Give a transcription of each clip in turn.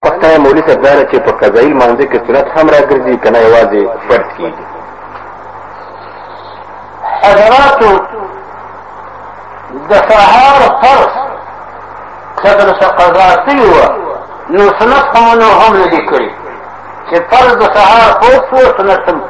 پوښتنه مولوي صاحب دا ده چې په قضایي لمانځه کې سنت هم راګرځي که نه یوازې فرض کېږي؟ حضراتو د سهار فرض که درته قضا شوي وه نو سنت خو نو هم نه دي کړي چې فرض د سهار پوه شو سنت هم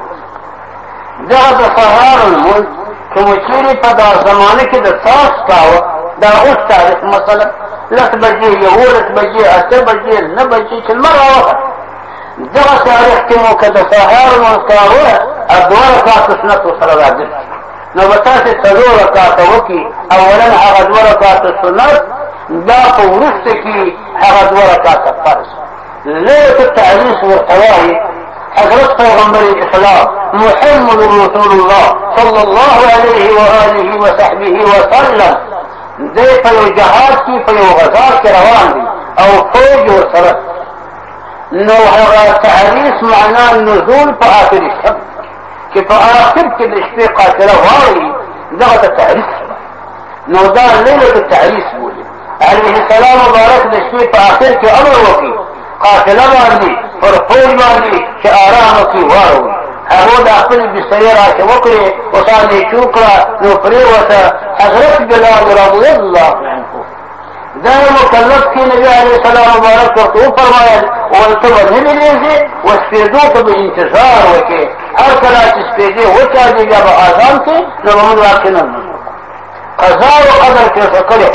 دغه د سهار لمونځ کوم چیرې په دا زمانه کې د تاس کاوه دا اوس تاریخ مثلا 10 بجې 11 بجې 8 بجې 9 بجې چې لمر راوخت دغه تاریخ کې مو که د سهار لمونځ کاوه 2 رکعاته سنت ورسره راګرځي نو به تاسې 4 رکعاته وکړي اولا هغه 2 رکعاته سنت دا په وروسته کې هغه 2 رکعاته فرض ليلة التعريس والحوائي حضرت پیغمبر اسلام محمد رسول الله صلى الله عليه وآله وصحبه وسلم دی په یو جهاد کې په یو غزا کې روان دي او فوج ورسره نو هغه تعریس معنا نزول په آخر شب چې په آخر کې د شپې قافله واړوي دغه ته تعریس نو دا لیلة التعریس بولي عليه السلام مبارک د شپې په آخر کې امر وکړي قافله باندې پر فوج باندې چې آرام وکړي واړوي هغه د خپل بسترې راته وکړي او ځان یې چوکړه نو پرېوته حضرت بلال رضی الله عنه دا مکلف کې نبي عليه السلام مبارک ورته وفرمایل ورته به نه لېږي وسپېدو ته به انتظار وکړي هر کله چې سپېدې وچاودي بیا به اذان کوي نو به موږ واقع نه قضا او قدر کې څه کړی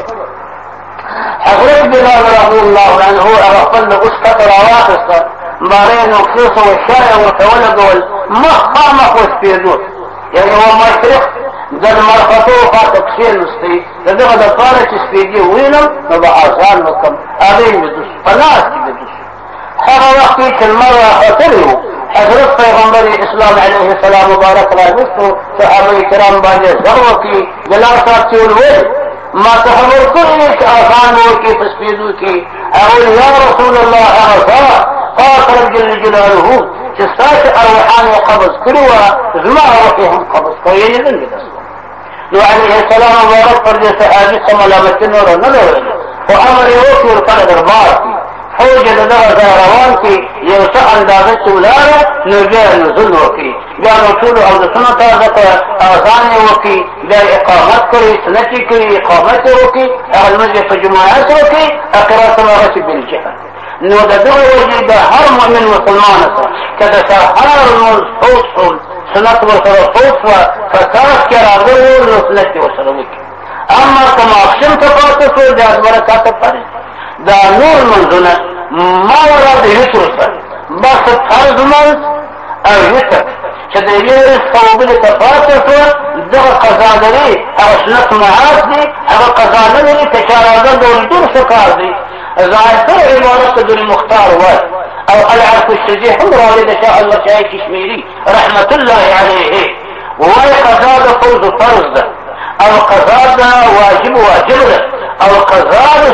حضرت بلال رضی الله عنه هغه خپل اوس کته راواخېسته بارې نقطې سوه شایه ورته ولګول مخامخ وسپېدو یعنې و مشرق د لمر ختو خواته کښېنستی د دغه دپاره چې سپېدې ووینم نو به اذان وکړم هغې مې دوس په لاس کې مې دوس هغه وخت کې چې لمر راختلی و حضرت پیغمبر اسلام علیه السلام مبارک راوستو صحابه کرام باندې غږ وکړي جلال صاحب چې ولویل ما ته خبر کړی چې اذان وکړي په سپېدو کې هغه یا رسول الله هغه قاتل جل جلاله چې ستاسې ارواحان یې قبض کړي وه زما روحې هم قبض کړي یعنې څنګه داسې نو علیه السلام مبارک پر دې صحابي څه ملامتي نوره نه لرله خو امر یې وکړي ورسره دربار کړي فوج د دغه ځای روان کړي یو څه اندازه چې ولاړه نو بیا یې نزول وکړي بیا نو ټولو اودسونه تازه کړه اذان یې وکړي بیا یې اقامت کړي سنت یې کړي اقامت یې وکړي هغه لمونځ یې په جماعت وکړي قرات هغسې بالجهاد نو د دغه وجې د هر مؤمن مسلمانه ته که د سهار لمونځ فوت شو سنت ورسره فوت شوه په کاس کې راغلی و نو سنت یې ورسره وکړي اما که ماخشم ته پاته شو دا 2 رکعاته فرض دا نور منځونه ما ورا د وتر سره بس فرض منځ او وتر چې د یوې ورځې او بلې ته پاته شوه دغه قضا لري هغه سنت معاف دي هغه قضا نه لري که چا راځه د ولیدلو څه کار دی ظاهر عبارت د المختار وای او العرف الشجيع هم راوي ان شاء الله شاي كشميري رحمه الله عليه وای قضا د فوز فرض ده او قضا ده واجب ده او قضا د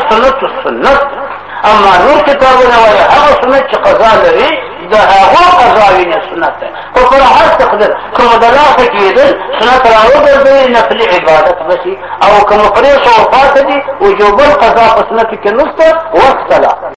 سنت اما نور کتابونه وای هغه سنت چې قضا لري د هغه قضا ویني سنت ده خو پر هر تقدر کوم د لاسه کېدل سنت راوګرځي نفل عبادت بشي او کوم پرې شو وفات دي وجوب القضاء په سنت کې نشته وصلا